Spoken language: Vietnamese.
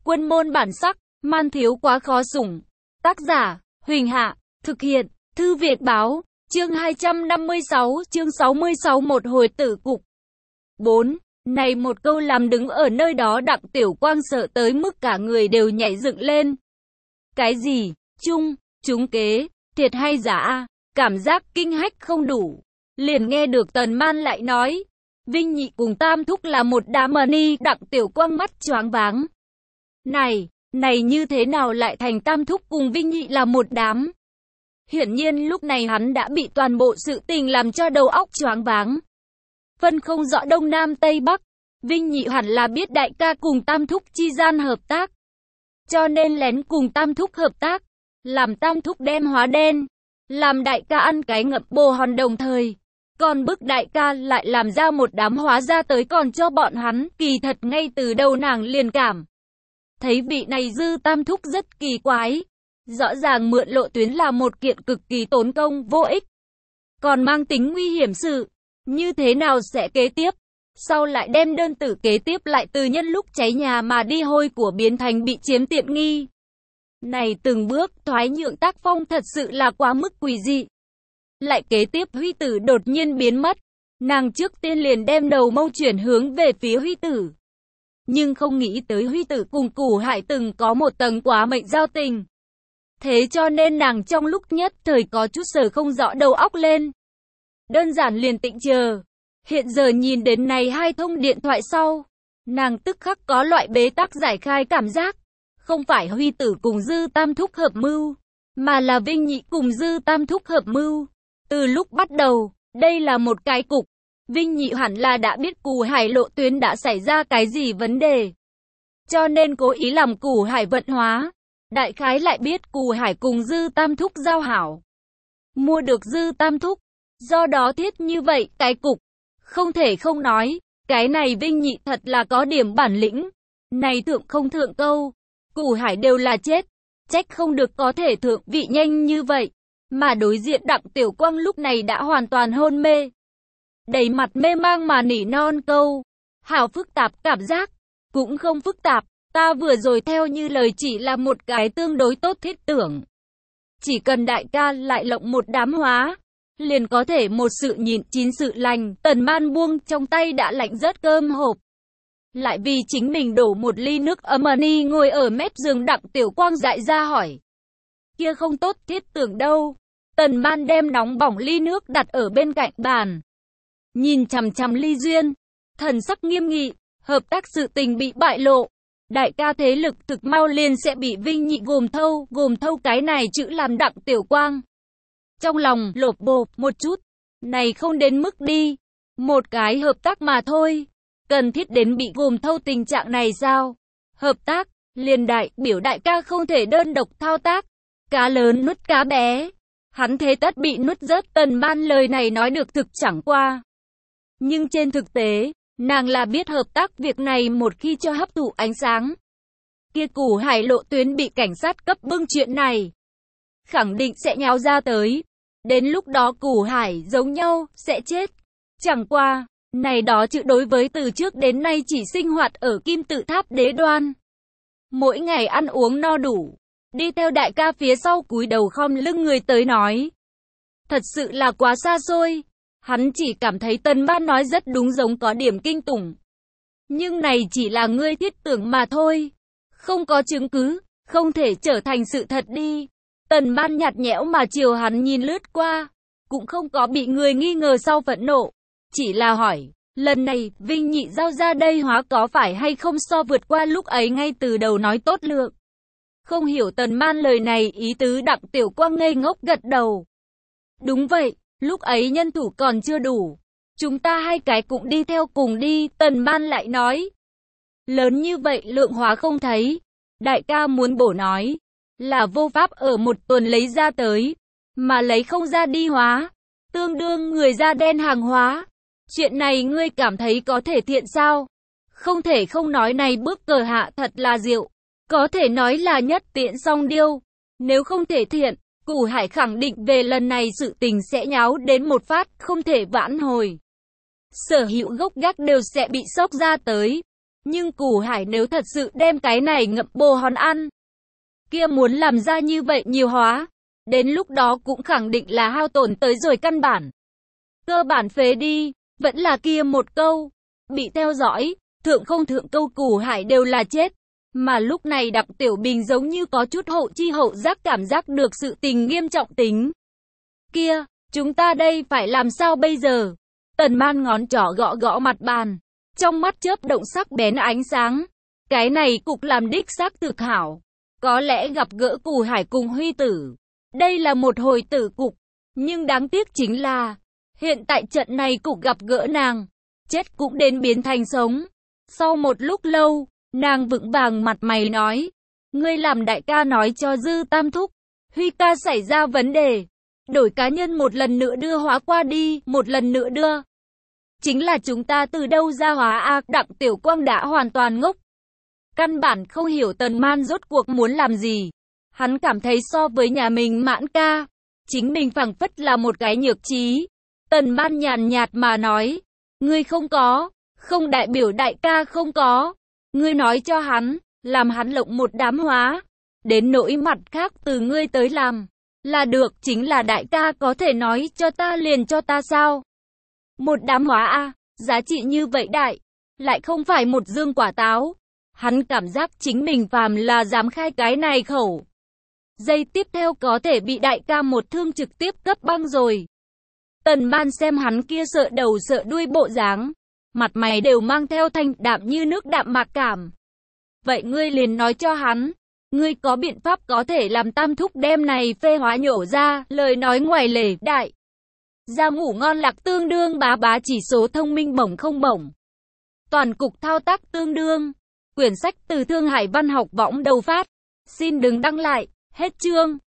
Quân môn bản sắc, man thiếu quá khó sủng. Tác giả, Huỳnh Hạ, thực hiện, Thư Việt Báo, chương 256, chương 66 một hồi tử cục. 4. Này một câu làm đứng ở nơi đó Đặng Tiểu Quang sợ tới mức cả người đều nhảy dựng lên. Cái gì? Trúng kế, thiệt hay giả? Cảm giác kinh hách không đủ. Liền nghe được Tần Man lại nói, Vinh Nhị cùng Tam Thúc là một đám ni. Đặng Tiểu Quang mắt choáng váng. Này như thế nào lại thành Tam Thúc cùng Vinh Nhị là một đám? Hiển nhiên lúc này hắn đã bị toàn bộ sự tình làm cho đầu óc choáng váng. Phân không rõ Đông Nam Tây Bắc, Vinh Nhị hẳn là biết đại ca cùng Tam Thúc chi gian hợp tác. Cho nên lén cùng Tam Thúc hợp tác, làm Tam Thúc đem hóa đen, làm đại ca ăn cái ngậm bồ hòn đồng thời. Còn bức đại ca lại làm ra một đám hóa ra tới còn cho bọn hắn. Kỳ thật ngay từ đầu nàng liền cảm thấy vị này Dư Tam Thúc rất kỳ quái. Rõ ràng mượn lộ tuyến là một kiện cực kỳ tốn công vô ích, còn mang tính nguy hiểm sự. Như thế nào sẽ kế tiếp? Sau lại đem đơn tử kế tiếp lại từ nhân lúc cháy nhà mà đi hôi của biến thành bị chiếm tiện nghi. Này từng bước thoái nhượng tác phong thật sự là quá mức quỷ dị. Lại kế tiếp Huy Tử đột nhiên biến mất. Nàng trước tiên liền đem đầu mâu chuyển hướng về phía Huy Tử. Nhưng không nghĩ tới Huy Tử cùng Củ Hải từng có một tầng quá mệnh giao tình. Thế cho nên nàng trong lúc nhất thời có chút sở không rõ đầu óc lên. Đơn giản liền tĩnh chờ. Hiện giờ nhìn đến này hai thông điện thoại sau, nàng tức khắc có loại bế tắc giải khai cảm giác. Không phải Huy Tử cùng Dư Tam Thúc hợp mưu, mà là Vinh Nhị cùng Dư Tam Thúc hợp mưu. Từ lúc bắt đầu, đây là một cái cục. Vinh Nhị hẳn là đã biết Củ Hải lộ tuyến đã xảy ra cái gì vấn đề, cho nên cố ý làm Củ Hải vận hóa. Đại khái lại biết Củ Hải cùng Dư Tam Thúc giao hảo, mua được Dư Tam Thúc. Do đó thiết như vậy cái cục. Không thể không nói, cái này Vinh Nhị thật là có điểm bản lĩnh. Này thượng không thượng câu, Củ Hải đều là chết. Trách không được có thể thượng vị nhanh như vậy. Mà đối diện Đặng Tiểu Quang lúc này đã hoàn toàn hôn mê. Đầy mặt mê mang mà nỉ non câu. Hảo phức tạp cảm giác. Cũng không phức tạp. Ta vừa rồi theo như lời chỉ là một cái tương đối tốt thiết tưởng. Chỉ cần đại ca lại lộng một đám hóa, liền có thể một sự nhịn chín sự lành. Tần Man buông trong tay đã lạnh rớt cơm hộp, lại vì chính mình đổ một ly nước ấm ni ngồi ở mép giường. Đặng Tiểu Quang dại ra hỏi, kia không tốt thiết tưởng đâu. Tần Man đem nóng bỏng ly nước đặt ở bên cạnh bàn, nhìn chằm chằm Ly Duyên, thần sắc nghiêm nghị. Hợp tác sự tình bị bại lộ, đại ca thế lực thực mau liền sẽ bị Vinh Nhị gồm thâu cái này chữ làm Đặng Tiểu Quang trong lòng lột bột một chút. Này không đến mức đi, một cái hợp tác mà thôi, cần thiết đến bị gồm thâu tình trạng này sao? Hợp tác, liền đại biểu đại ca không thể đơn độc thao tác. Cá lớn nuốt cá bé, hắn thế tất bị nuốt rớt. Tần Man lời này nói được thực chẳng qua, nhưng trên thực tế, nàng là biết hợp tác việc này một khi cho hấp thụ ánh sáng, kia Củ Hải lộ tuyến bị cảnh sát cấp bưng chuyện này, khẳng định sẽ nháo ra tới. Đến lúc đó Củ Hải giống nhau, sẽ chết. Chẳng qua, này đó chữ đối với từ trước đến nay chỉ sinh hoạt ở Kim Tự Tháp đế đoan, mỗi ngày ăn uống no đủ, đi theo đại ca phía sau cúi đầu khom lưng người tới nói, thật sự là quá xa xôi. Hắn chỉ cảm thấy Tần Man nói rất đúng, giống có điểm kinh tủng. Nhưng này chỉ là ngươi thiết tưởng mà thôi, không có chứng cứ, không thể trở thành sự thật đi. Tần Man nhạt nhẽo mà chiều hắn nhìn lướt qua, cũng không có bị người nghi ngờ sau phẫn nộ, chỉ là hỏi, lần này Vinh Nhị giao ra đây hóa có phải hay không so vượt qua lúc ấy ngay từ đầu nói tốt lượng. Không hiểu Tần Man lời này ý tứ. Đặng Tiểu Quang ngây ngốc gật đầu. Đúng vậy, lúc ấy nhân thủ còn chưa đủ, chúng ta hai cái cũng đi theo cùng đi. Tần Man lại nói, lớn như vậy lượng hóa không thấy, đại ca muốn bổ nói là vô pháp ở một tuần lấy ra tới, mà lấy không ra đi hóa, tương đương người da đen hàng hóa. Chuyện này ngươi cảm thấy có thể thiện sao? Không thể không nói này bước cờ hạ thật là diệu, có thể nói là nhất tiện song điêu. Nếu không thể thiện, Củ Hải khẳng định về lần này sự tình sẽ nháo đến một phát không thể vãn hồi. Sở hữu gốc gác đều sẽ bị sốc ra tới. Nhưng Củ Hải nếu thật sự đem cái này ngậm bồ hòn ăn, kia muốn làm ra như vậy nhiều hóa, đến lúc đó cũng khẳng định là hao tổn tới rồi căn bản. Cơ bản phế đi, vẫn là kia một câu, bị theo dõi, thượng không thượng câu Củ Hải đều là chết. Mà lúc này Đặng Tiểu Bình giống như có chút hậu chi hậu giác cảm giác được sự tình nghiêm trọng tính. Kia, chúng ta đây phải làm sao bây giờ? Tần Man ngón trỏ gõ gõ mặt bàn, trong mắt chớp động sắc bén ánh sáng. Cái này cục làm đích xác thực hảo. Có lẽ gặp gỡ Củ Hải cùng Huy Tử. Đây là một hồi tử cục. Nhưng đáng tiếc chính là, hiện tại trận này cục gặp gỡ nàng, chết cũng đến biến thành sống. Sau một lúc lâu, nàng vững vàng mặt mày nói, ngươi làm đại ca nói cho Dư Tam thúc, Huy ca xảy ra vấn đề, đổi cá nhân một lần nữa đưa hóa qua đi, một lần nữa đưa. Chính là chúng ta từ đâu ra hóa a? Đặng Tiểu Quang đã hoàn toàn ngốc. Căn bản không hiểu Tần Man rốt cuộc muốn làm gì. Hắn cảm thấy so với nhà mình Mãn ca, chính mình phảng phất là một cái nhược trí. Tần Man nhàn nhạt mà nói, ngươi không có, không đại biểu đại ca không có. Ngươi nói cho hắn, làm hắn lộng một đám hóa. Đến nỗi mặt khác từ ngươi tới làm, là được, chính là đại ca có thể nói cho ta liền cho ta sao? Một đám hóa a, giá trị như vậy đại, lại không phải một dương quả táo. Hắn cảm giác chính mình phàm là dám khai cái này khẩu. Giây tiếp theo có thể bị đại ca một thương trực tiếp cấp băng rồi. Tần Man xem hắn kia sợ đầu sợ đuôi bộ dáng, mặt mày đều mang theo thanh đạm như nước đạm mạc cảm. Vậy ngươi liền nói cho hắn, ngươi có biện pháp có thể làm Tam thúc đem này phê hóa nhổ ra, lời nói ngoài lề, đại. Ra ngủ ngon lạc tương đương bá bá chỉ số thông minh bổng không bổng. Toàn cục thao tác tương đương. Quyển sách từ Thương Hải Văn học võng đầu phát. Xin đừng đăng lại, hết chương.